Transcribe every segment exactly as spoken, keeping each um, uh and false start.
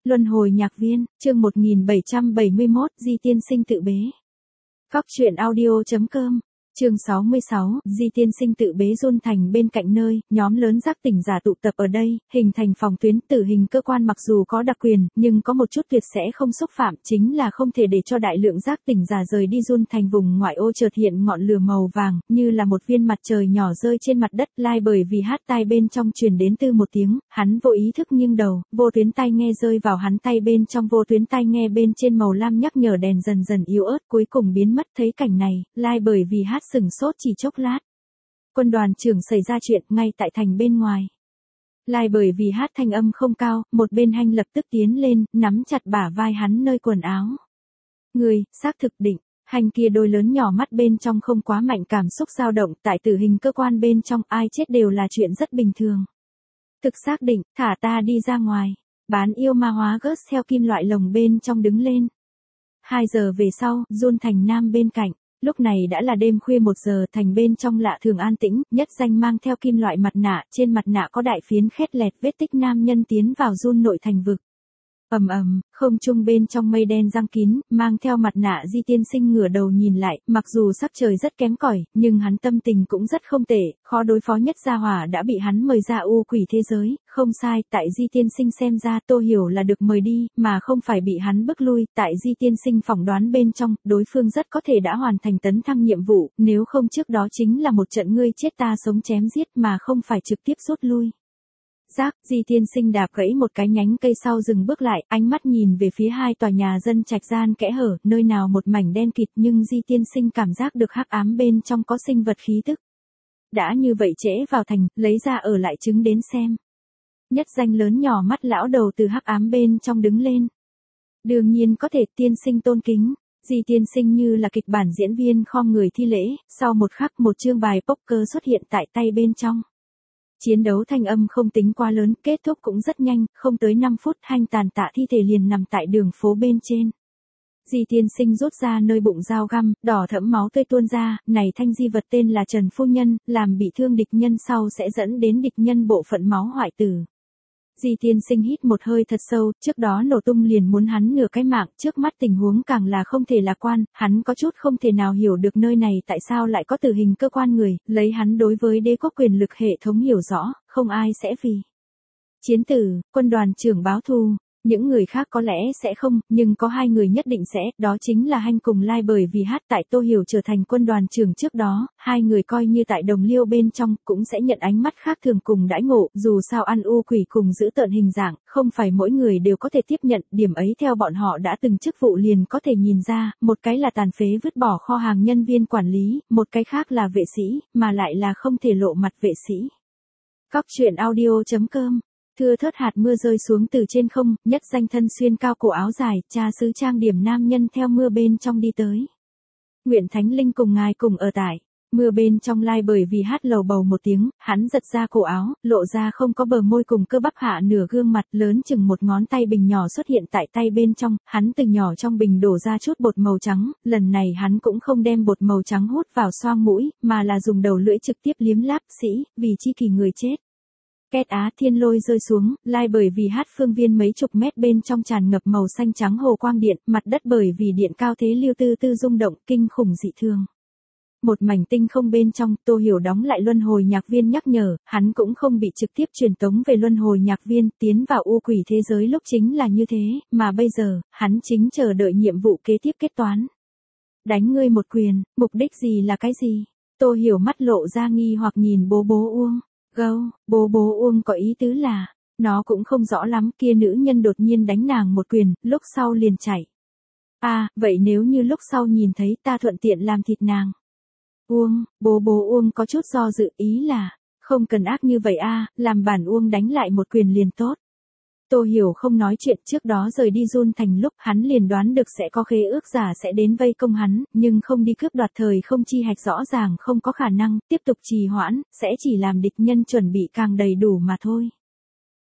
Luân hồi nhạc viên, chương một nghìn bảy trăm bảy mươi mốt, Di tiên sinh tự bế. Góc truyện audio.com, chương sáu mươi sáu, Di tiên sinh tự bế Dun Thành bên cạnh nơi, nhóm lớn giác tỉnh giả tụ tập ở đây, hình thành phòng tuyến tử hình cơ quan mặc dù có đặc quyền, nhưng có một chút tuyệt sẽ không xúc phạm, chính là không thể để cho đại lượng giác tỉnh giả rời đi Dun Thành vùng ngoại ô chợt hiện ngọn lửa màu vàng, như là một viên mặt trời nhỏ rơi trên mặt đất, lai bởi vì hát tai bên trong truyền đến từ một tiếng, hắn vô ý thức nghiêng đầu, vô tuyến tai nghe rơi vào hắn tay bên trong vô tuyến tai nghe bên trên màu lam nhắc nhở đèn dần dần yếu ớt cuối cùng biến mất thấy cảnh này, lai bởi vì hát sừng sốt chỉ chốc lát. Quân đoàn trưởng xảy ra chuyện ngay tại thành bên ngoài. Lai bởi vì hát thanh âm không cao, một bên Hanh lập tức tiến lên, nắm chặt bả vai hắn nơi quần áo. Người, xác thực định, Hanh kia đôi lớn nhỏ mắt bên trong không quá mạnh cảm xúc dao động, tại tử hình cơ quan bên trong ai chết đều là chuyện rất bình thường. Thực xác định, thả ta đi ra ngoài. Bán yêu ma hóa gớt theo kim loại lồng bên trong đứng lên. Hai giờ về sau, Dun Thành Nam bên cạnh. Lúc này đã là đêm khuya một giờ, thành bên trong lạ thường an tĩnh, Nhất Danh mang theo kim loại mặt nạ, trên mặt nạ có đại phiến khét lẹt vết tích nam nhân tiến vào Dun nội thành vực. Ầm ầm, không trung bên trong mây đen giăng kín, mang theo mặt nạ Di tiên sinh ngửa đầu nhìn lại, mặc dù sắc trời rất kém cỏi, nhưng hắn tâm tình cũng rất không tệ, khó đối phó nhất gia hỏa đã bị hắn mời ra u quỷ thế giới, không sai, tại Di tiên sinh xem ra Tô Hiểu là được mời đi, mà không phải bị hắn bức lui, tại Di tiên sinh phỏng đoán bên trong, đối phương rất có thể đã hoàn thành tấn thăng nhiệm vụ, nếu không trước đó chính là một trận ngươi chết ta sống chém giết mà không phải trực tiếp rút lui. Giác, Di tiên sinh đạp gãy một cái nhánh cây sau dừng bước lại, ánh mắt nhìn về phía hai tòa nhà dân trạch gian kẽ hở, nơi nào một mảnh đen kịt nhưng Di tiên sinh cảm giác được hắc ám bên trong có sinh vật khí tức. Đã như vậy trễ vào thành, lấy ra ở lại chứng đến xem. Nhất Danh lớn nhỏ mắt lão đầu từ hắc ám bên trong đứng lên. Đương nhiên có thể, tiên sinh tôn kính. Di tiên sinh như là kịch bản diễn viên khom người thi lễ, sau một khắc một chương bài poker xuất hiện tại tay bên trong. Chiến đấu thanh âm không tính quá lớn, kết thúc cũng rất nhanh, không tới năm phút Hanh tàn tạ thi thể liền nằm tại đường phố bên trên. Di tiên sinh rút ra nơi bụng dao găm, đỏ thẫm máu tươi tuôn ra, này thanh di vật tên là Trần Phu Nhân, làm bị thương địch nhân sau sẽ dẫn đến địch nhân bộ phận máu hoại tử. Di tiên sinh hít một hơi thật sâu, trước đó nổ tung liền muốn hắn nửa cái mạng, trước mắt tình huống càng là không thể lạc quan, hắn có chút không thể nào hiểu được nơi này tại sao lại có tử hình cơ quan người, lấy hắn đối với đế quốc quyền lực hệ thống hiểu rõ, không ai sẽ vì chiến tử, quân đoàn trưởng báo thù. Những người khác có lẽ sẽ không, nhưng có hai người nhất định sẽ, đó chính là Hanh cùng Lai bởi vì hát tại Tô Hiểu trở thành quân đoàn trưởng trước đó, hai người coi như tại đồng liêu bên trong, cũng sẽ nhận ánh mắt khác thường cùng đãi ngộ, dù sao ăn u quỷ cùng giữ tợn hình dạng, không phải mỗi người đều có thể tiếp nhận, điểm ấy theo bọn họ đã từng chức vụ liền có thể nhìn ra, một cái là tàn phế vứt bỏ kho hàng nhân viên quản lý, một cái khác là vệ sĩ, mà lại là không thể lộ mặt vệ sĩ. Góc truyện audio.com. Thưa thớt hạt mưa rơi xuống từ trên không, Nhất Danh thân xuyên cao cổ áo dài, cha xứ trang điểm nam nhân theo mưa bên trong đi tới. Nguyện Thánh Linh cùng ngài cùng ở tại. Mưa bên trong Lai bởi vì hát lầu bầu một tiếng, hắn giật ra cổ áo, lộ ra không có bờ môi cùng cơ bắp hạ nửa gương mặt lớn chừng một ngón tay bình nhỏ xuất hiện tại tay bên trong, hắn từ nhỏ trong bình đổ ra chút bột màu trắng, lần này hắn cũng không đem bột màu trắng hút vào xoang mũi, mà là dùng đầu lưỡi trực tiếp liếm láp sĩ, vì chi kỳ người chết. Két á thiên lôi rơi xuống, Lai bởi vì hát phương viên mấy chục mét bên trong tràn ngập màu xanh trắng hồ quang điện, mặt đất bởi vì điện cao thế lưu tư tư rung động, kinh khủng dị thường. Một mảnh tinh không bên trong, Tô Hiểu đóng lại luân hồi nhạc viên nhắc nhở, hắn cũng không bị trực tiếp truyền tống về luân hồi nhạc viên, tiến vào u quỷ thế giới lúc chính là như thế, mà bây giờ, hắn chính chờ đợi nhiệm vụ kế tiếp kết toán. Đánh ngươi một quyền, mục đích gì là cái gì? Tô Hiểu mắt lộ ra nghi hoặc nhìn bố bố Uông. Gâu, bố bố Uông có ý tứ là, nó cũng không rõ lắm, kia nữ nhân đột nhiên đánh nàng một quyền, lúc sau liền chạy. À, vậy nếu như lúc sau nhìn thấy ta thuận tiện làm thịt nàng. Uông, bố bố Uông có chút do dự, ý là, không cần ác như vậy a, à, làm bản Uông đánh lại một quyền liền tốt. Tô Hiểu không nói chuyện, trước đó rời đi Dun Thành lúc hắn liền đoán được sẽ có khế ước giả sẽ đến vây công hắn, nhưng không đi cướp đoạt thời không chi hạch rõ ràng không có khả năng, tiếp tục trì hoãn, sẽ chỉ làm địch nhân chuẩn bị càng đầy đủ mà thôi.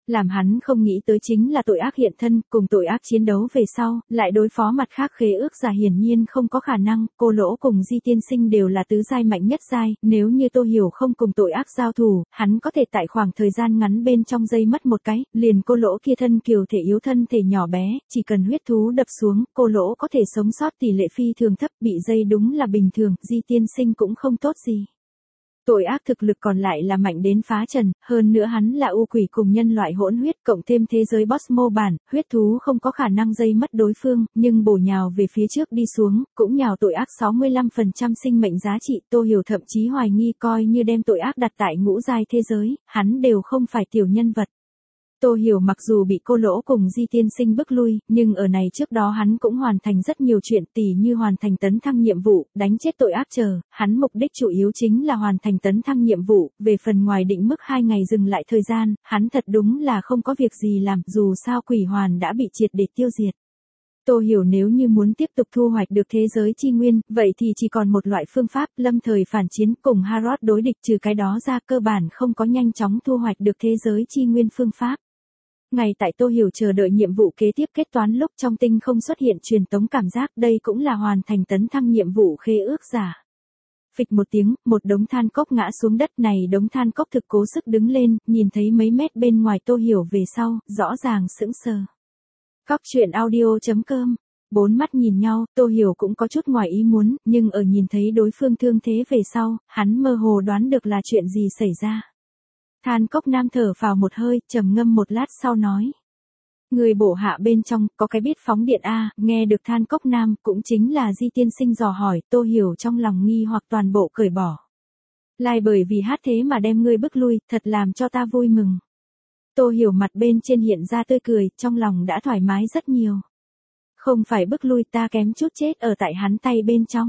Làm hắn không nghĩ tới chính là tội ác hiện thân, cùng tội ác chiến đấu về sau, lại đối phó mặt khác khế ước giả hiển nhiên không có khả năng, cô lỗ cùng Di tiên sinh đều là tứ giai mạnh nhất giai, nếu như Tô Hiểu không cùng tội ác giao thủ, hắn có thể tại khoảng thời gian ngắn bên trong giây mất một cái, liền cô lỗ kia thân kiều thể yếu thân thể nhỏ bé, chỉ cần huyết thú đập xuống, cô lỗ có thể sống sót tỷ lệ phi thường thấp, bị dây đúng là bình thường, Di tiên sinh cũng không tốt gì. Tội ác thực lực còn lại là mạnh đến phá trần, hơn nữa hắn là u quỷ cùng nhân loại hỗn huyết cộng thêm thế giới boss mô bản, huyết thú không có khả năng dây mất đối phương, nhưng bổ nhào về phía trước đi xuống, cũng nhào tội ác sáu mươi lăm phần trăm sinh mệnh giá trị, Tô Hiểu thậm chí hoài nghi coi như đem tội ác đặt tại ngũ giai thế giới, hắn đều không phải tiểu nhân vật. Tô Hiểu mặc dù bị cô lỗ cùng Di tiên sinh bức lui, nhưng ở này trước đó hắn cũng hoàn thành rất nhiều chuyện tỉ như hoàn thành tấn thăng nhiệm vụ, đánh chết tội ác chờ, hắn mục đích chủ yếu chính là hoàn thành tấn thăng nhiệm vụ, về phần ngoài định mức hai ngày dừng lại thời gian, hắn thật đúng là không có việc gì làm, dù sao quỷ hoàn đã bị triệt để tiêu diệt. Tô Hiểu nếu như muốn tiếp tục thu hoạch được thế giới chi nguyên, vậy thì chỉ còn một loại phương pháp, lâm thời phản chiến cùng Harrod đối địch, trừ cái đó ra cơ bản không có nhanh chóng thu hoạch được thế giới chi nguyên phương pháp. Ngay tại Tô Hiểu chờ đợi nhiệm vụ kế tiếp kết toán lúc trong tinh không xuất hiện truyền tống cảm giác, đây cũng là hoàn thành tấn thăng nhiệm vụ khế ước giả. Phịch một tiếng, một đống than cốc ngã xuống đất, này đống than cốc thực cố sức đứng lên, nhìn thấy mấy mét bên ngoài Tô Hiểu về sau, rõ ràng sững sờ. Cóc truyện audio chấm com. Bốn mắt nhìn nhau, Tô Hiểu cũng có chút ngoài ý muốn, nhưng ở nhìn thấy đối phương thương thế về sau, hắn mơ hồ đoán được là chuyện gì xảy ra. Than cốc nam thở phào một hơi, trầm ngâm một lát sau nói. Người bổ hạ bên trong, có cái biết phóng điện A, nghe được than cốc nam, cũng chính là Di tiên sinh dò hỏi, Tô Hiểu trong lòng nghi hoặc toàn bộ cởi bỏ. Lai bởi vì hát thế mà đem ngươi bức lui, thật làm cho ta vui mừng. Tô Hiểu mặt bên trên hiện ra tươi cười, trong lòng đã thoải mái rất nhiều. Không phải bức lui, ta kém chút chết ở tại hắn tay bên trong.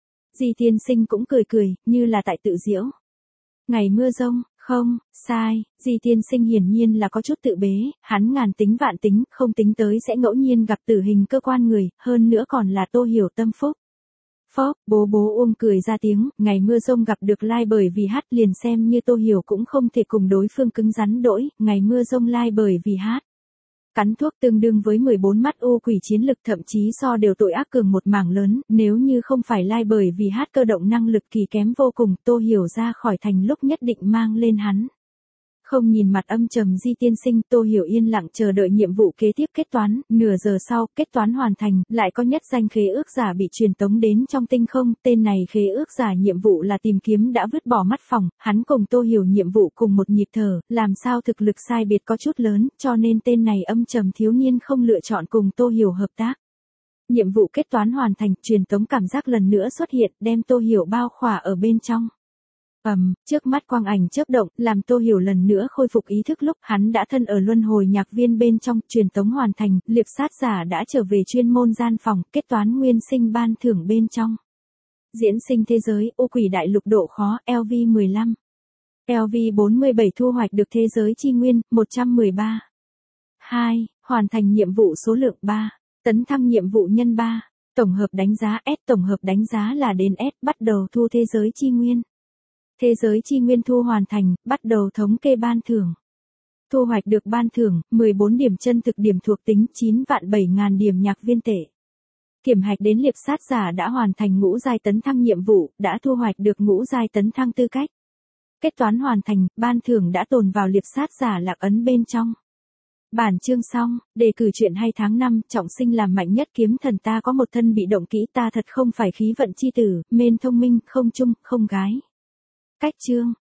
Di tiên sinh cũng cười cười, như là tại tự giễu. Ngày mưa rông, không, sai, Di tiên sinh hiển nhiên là có chút tự bế, hắn ngàn tính vạn tính, không tính tới sẽ ngẫu nhiên gặp tử hình cơ quan người, hơn nữa còn là Tô Hiểu tâm phúc. Phốc, bố bố Uông cười ra tiếng, ngày mưa rông gặp được Lai bởi vì hát, liền xem như Tô Hiểu cũng không thể cùng đối phương cứng rắn đỗi, ngày mưa rông Lai bởi vì hát. Cắn thuốc tương đương với mười bốn mắt u quỷ chiến lực, thậm chí so đều tội ác cường một mảng lớn, nếu như không phải Lai bởi vì hát cơ động năng lực kỳ kém vô cùng, Tô Hiểu ra khỏi thành lúc nhất định mang lên hắn. Không nhìn mặt âm trầm Di tiên sinh, Tô Hiểu yên lặng chờ đợi nhiệm vụ kế tiếp kết toán, nửa giờ sau, kết toán hoàn thành, lại có nhất danh khế ước giả bị truyền tống đến trong tinh không, tên này khế ước giả nhiệm vụ là tìm kiếm đã vứt bỏ mắt phòng, hắn cùng Tô Hiểu nhiệm vụ cùng một nhịp thở, làm sao thực lực sai biệt có chút lớn, cho nên tên này âm trầm thiếu niên không lựa chọn cùng Tô Hiểu hợp tác. Nhiệm vụ kết toán hoàn thành, truyền tống cảm giác lần nữa xuất hiện, đem Tô Hiểu bao khỏa ở bên trong. Ầm, um, trước mắt quang ảnh chớp động, làm Tô Hiểu lần nữa khôi phục ý thức lúc hắn đã thân ở luân hồi nhạc viên bên trong, truyền tống hoàn thành, liệp sát giả đã trở về chuyên môn gian phòng, kết toán nguyên sinh ban thưởng bên trong. Diễn sinh thế giới, ô quỷ đại lục độ khó, L V mười lăm. L V bốn mươi bảy thu hoạch được thế giới chi nguyên, một trăm mười ba. hai. Hoàn thành nhiệm vụ số lượng ba. Tấn thăng nhiệm vụ nhân ba. Tổng hợp đánh giá S, tổng hợp đánh giá là đến S, bắt đầu thu thế giới chi nguyên. Thế giới chi nguyên thu hoàn thành, bắt đầu thống kê ban thưởng. Thu hoạch được ban thưởng, mười bốn điểm chân thực điểm thuộc tính, chín vạn bảy ngàn điểm nhạc viên tệ. Kiểm hạch đến liệp sát giả đã hoàn thành ngũ giai tấn thăng nhiệm vụ, đã thu hoạch được ngũ giai tấn thăng tư cách. Kết toán hoàn thành, ban thưởng đã tồn vào liệp sát giả lạc ấn bên trong. Bản chương xong, đề cử chuyện hay tháng năm, trọng sinh làm mạnh nhất kiếm thần, ta có một thân bị động kỹ, ta thật không phải khí vận chi tử, mên thông minh, không chung, không gái. Cách chương